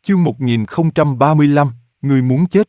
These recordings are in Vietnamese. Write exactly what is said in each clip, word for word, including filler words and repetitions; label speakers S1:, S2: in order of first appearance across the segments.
S1: Chương một nghìn không trăm ba mươi lăm, Ngươi muốn chết.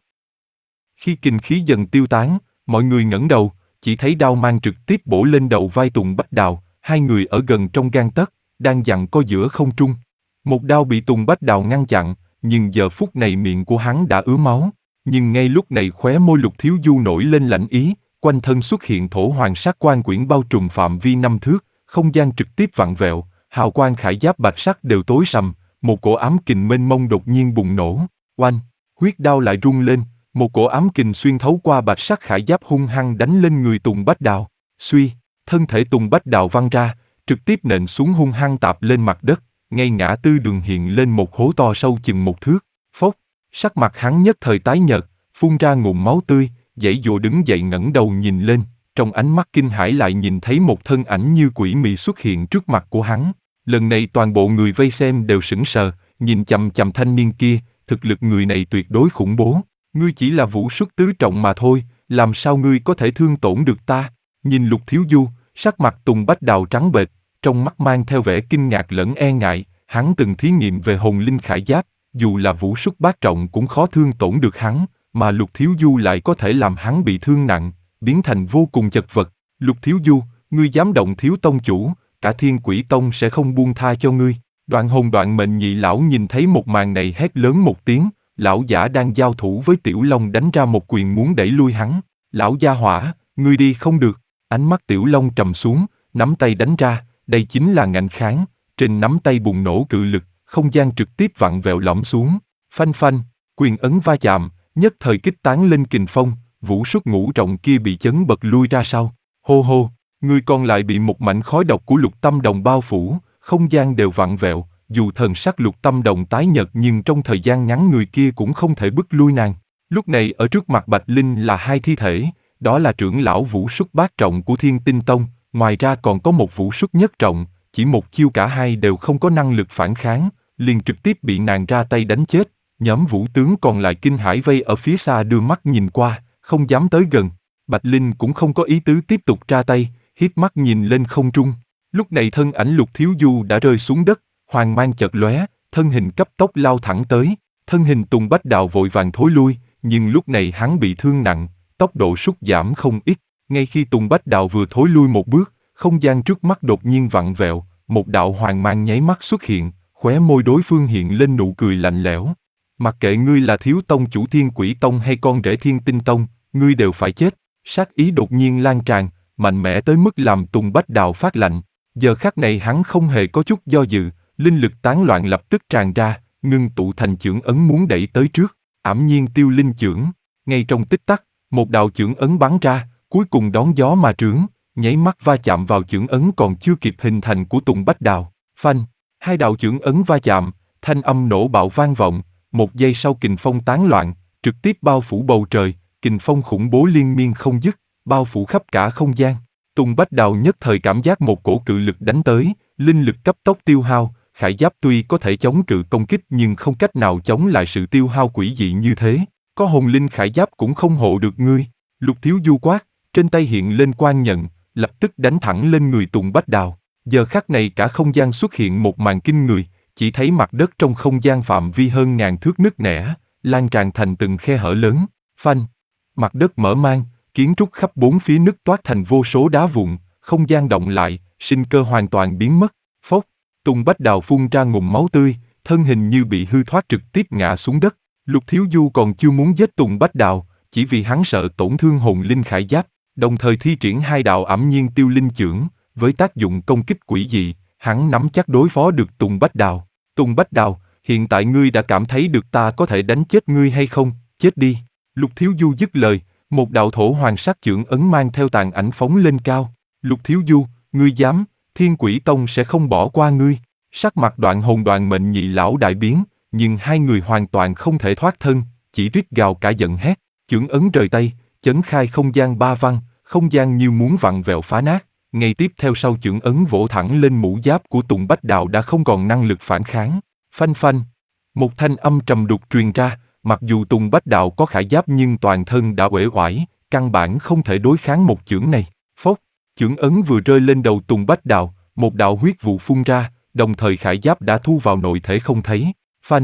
S1: Khi kình khí dần tiêu tán, mọi người ngẩng đầu, chỉ thấy đao mang trực tiếp bổ lên đầu vai Tùng Bách Đào, hai người ở gần trong gang tấc, đang giằng co giữa không trung. Một đao bị Tùng Bách Đào ngăn chặn, nhưng giờ phút này miệng của hắn đã ứa máu. Nhưng ngay lúc này khóe môi Lục Thiếu Du nổi lên lạnh ý, quanh thân xuất hiện thổ hoàng sắc quang quyển bao trùm phạm vi năm thước, không gian trực tiếp vặn vẹo, hào quang khải giáp bạch sắc đều tối sầm, một cổ ám kình mênh mông đột nhiên bùng nổ, oanh, huyết đao lại rung lên, một cổ ám kình xuyên thấu qua bạch sắc khải giáp hung hăng đánh lên người Tùng Bách Đào, suy, thân thể Tùng Bách Đào văng ra, trực tiếp nện xuống hung hăng tạp lên mặt đất, ngay ngã tư đường hiện lên một hố to sâu chừng một thước, phốc, sắc mặt hắn nhất thời tái nhợt, phun ra ngụm máu tươi, giãy giụa đứng dậy ngẩng đầu nhìn lên, trong ánh mắt kinh hãi lại nhìn thấy một thân ảnh như quỷ mị xuất hiện trước mặt của hắn. Lần này toàn bộ người vây xem đều sững sờ, nhìn chằm chằm thanh niên kia, thực lực người này tuyệt đối khủng bố. Ngươi chỉ là vũ xuất tứ trọng mà thôi, làm sao ngươi có thể thương tổn được ta? Nhìn Lục Thiếu Du, sắc mặt Tùng Bách Đào trắng bệch, trong mắt mang theo vẻ kinh ngạc lẫn e ngại, hắn từng thí nghiệm về hồn linh khải giáp, dù là vũ xuất bát trọng cũng khó thương tổn được hắn, mà Lục Thiếu Du lại có thể làm hắn bị thương nặng, biến thành vô cùng chật vật. Lục Thiếu Du, ngươi dám động Thiếu tông chủ, cả Thiên Quỷ Tông sẽ không buông tha cho ngươi. Đoạn hồn đoạn mệnh nhị lão nhìn thấy một màn này hét lớn một tiếng, lão giả đang giao thủ với Tiểu Long đánh ra một quyền muốn đẩy lui hắn. Lão gia hỏa, ngươi đi không được. Ánh mắt Tiểu Long trầm xuống, nắm tay đánh ra, đây chính là ngạnh kháng. Trên nắm tay bùng nổ cự lực, không gian trực tiếp vặn vẹo lõm xuống. Phanh phanh, quyền ấn va chạm, nhất thời kích tán lên kình phong, vũ xuất ngũ trọng kia bị chấn bật lui ra sau. Hô hô, người còn lại bị một mảnh khói độc của Lục Tâm Đồng bao phủ, không gian đều vặn vẹo, dù thần sắc Lục Tâm Đồng tái nhợt nhưng trong thời gian ngắn người kia cũng không thể bức lui nàng. Lúc này ở trước mặt Bạch Linh là hai thi thể, đó là trưởng lão vũ xuất bát trọng của Thiên Tinh Tông, ngoài ra còn có một vũ xuất nhất trọng, chỉ một chiêu cả hai đều không có năng lực phản kháng, liền trực tiếp bị nàng ra tay đánh chết. Nhóm vũ tướng còn lại kinh hãi vây ở phía xa đưa mắt nhìn qua, không dám tới gần. Bạch Linh cũng không có ý tứ tiếp tục ra tay, hiếp mắt nhìn lên không trung. Lúc này thân ảnh Lục Thiếu Du đã rơi xuống đất, hoàng mang chợt lóe, thân hình cấp tốc lao thẳng tới. Thân hình Tùng Bách Đào vội vàng thối lui, nhưng lúc này hắn bị thương nặng, tốc độ sút giảm không ít. Ngay khi Tùng Bách Đào vừa thối lui một bước, không gian trước mắt đột nhiên vặn vẹo, một đạo hoàng mang nháy mắt xuất hiện, khóe môi đối phương hiện lên nụ cười lạnh lẽo. Mặc kệ ngươi là thiếu tông chủ Thiên Quỷ Tông hay con rể Thiên Tinh Tông, ngươi đều phải chết. Sát ý đột nhiên lan tràn, mạnh mẽ tới mức làm Tùng Bách Đào phát lạnh. Giờ khắc này hắn không hề có chút do dự, linh lực tán loạn lập tức tràn ra, ngưng tụ thành chưởng ấn muốn đẩy tới trước. Ảm nhiên tiêu linh chưởng, ngay trong tích tắc, một đạo chưởng ấn bắn ra, cuối cùng đón gió mà trướng, nháy mắt va chạm vào chưởng ấn còn chưa kịp hình thành của Tùng Bách Đào. Phanh, hai đạo chưởng ấn va chạm, thanh âm nổ bạo vang vọng. Một giây sau kình phong tán loạn, trực tiếp bao phủ bầu trời, kình phong khủng bố liên miên không dứt, bao phủ khắp cả không gian. Tùng Bách Đào nhất thời cảm giác một cổ cự lực đánh tới, linh lực cấp tốc tiêu hao, khải giáp tuy có thể chống cự công kích nhưng không cách nào chống lại sự tiêu hao quỷ dị như thế. Có hồn linh khải giáp cũng không hộ được ngươi. Lục Thiếu Du quát, trên tay hiện lên quang nhận, lập tức đánh thẳng lên người Tùng Bách Đào. Giờ khắc này cả không gian xuất hiện một màn kinh người. Chỉ thấy mặt đất trong không gian phạm vi hơn ngàn thước nứt nẻ, lan tràn thành từng khe hở lớn, phanh. Mặt đất mở mang, kiến trúc khắp bốn phía nứt toát thành vô số đá vụn, không gian động lại, sinh cơ hoàn toàn biến mất. Phốc, Tùng Bách Đào phun ra ngụm máu tươi, thân hình như bị hư thoát trực tiếp ngã xuống đất. Lục Thiếu Du còn chưa muốn giết Tùng Bách Đào, chỉ vì hắn sợ tổn thương hồn linh khải giáp, đồng thời thi triển hai đạo ảm nhiên tiêu linh chưởng, với tác dụng công kích quỷ dị. Hắn nắm chắc đối phó được Tùng Bách Đào. Tùng Bách Đào, hiện tại ngươi đã cảm thấy được ta có thể đánh chết ngươi hay không? Chết đi. Lục Thiếu Du dứt lời, một đạo thổ hoàng sắc chưởng ấn mang theo tàn ảnh phóng lên cao. Lục Thiếu Du, ngươi dám, Thiên Quỷ Tông sẽ không bỏ qua ngươi. Sắc mặt Đoạn hồn đoạn mệnh nhị lão đại biến, nhưng hai người hoàn toàn không thể thoát thân, chỉ rít gào cả giận hét. Chưởng ấn rời tay, chấn khai không gian ba văn, không gian như muốn vặn vẹo phá nát. Ngay tiếp theo sau chưởng ấn vỗ thẳng lên mũ giáp của Tùng Bách Đào đã không còn năng lực phản kháng. Phanh phanh, một thanh âm trầm đục truyền ra, mặc dù Tùng Bách Đào có khải giáp nhưng toàn thân đã uể oải, căn bản không thể đối kháng một chưởng này. Phốc, chưởng ấn vừa rơi lên đầu Tùng Bách Đào, một đạo huyết vụ phun ra, đồng thời khải giáp đã thu vào nội thể không thấy. Phanh,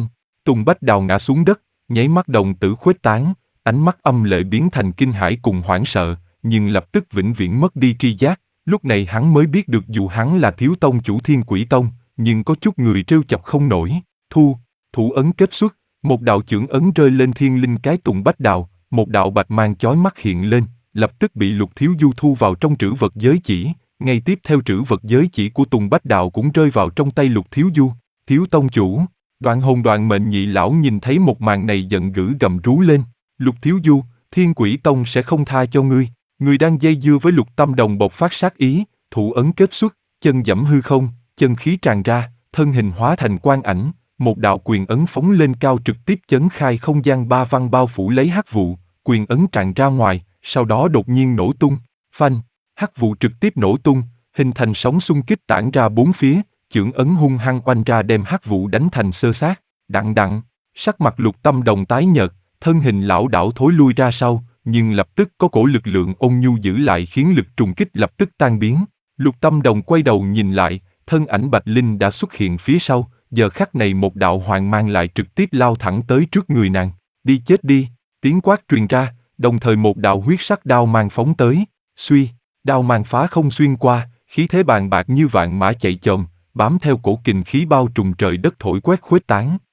S1: Tùng Bách Đào ngã xuống đất, nháy mắt đồng tử khuếch tán, ánh mắt âm lệ biến thành kinh hãi cùng hoảng sợ, nhưng lập tức vĩnh viễn mất đi tri giác. Lúc này hắn mới biết được dù hắn là thiếu tông chủ Thiên Quỷ Tông, nhưng có chút người trêu chọc không nổi. Thu, thủ ấn kết xuất, một đạo chưởng ấn rơi lên thiên linh cái Tùng Bách Đào, một đạo bạch mang chói mắt hiện lên, lập tức bị Lục Thiếu Du thu vào trong trữ vật giới chỉ. Ngay tiếp theo trữ vật giới chỉ của Tùng Bách Đào cũng rơi vào trong tay Lục Thiếu Du. Thiếu tông chủ, Đoạn Hồn Đoạn Mệnh nhị lão nhìn thấy một màn này giận dữ gầm rú lên. Lục Thiếu Du, Thiên Quỷ Tông sẽ không tha cho ngươi. Người đang dây dưa với Lục Tâm Đồng bộc phát sát ý, thủ ấn kết xuất, chân giẫm hư không, chân khí tràn ra, thân hình hóa thành quang ảnh, một đạo quyền ấn phóng lên cao trực tiếp chấn khai không gian ba văn bao phủ lấy hắc vụ, quyền ấn tràn ra ngoài, sau đó đột nhiên nổ tung, phanh, hắc vụ trực tiếp nổ tung, hình thành sóng xung kích tản ra bốn phía, chưởng ấn hung hăng oanh ra đem hắc vụ đánh thành xơ xác. Đặng đặng, sắc mặt Lục Tâm Đồng tái nhợt, thân hình lão đảo thối lui ra sau, nhưng lập tức có cổ lực lượng ôn nhu giữ lại khiến lực trùng kích lập tức tan biến. Lục Tâm Đồng quay đầu nhìn lại, thân ảnh Bạch Linh đã xuất hiện phía sau, giờ khắc này một đạo hoàng mang lại trực tiếp lao thẳng tới trước người nàng. Đi chết đi, tiếng quát truyền ra, đồng thời một đạo huyết sắc đao mang phóng tới, suy, đao mang phá không xuyên qua, khí thế bàn bạc như vạn mã chạy chồm, bám theo cổ kình khí bao trùm trời đất thổi quét khuếch tán.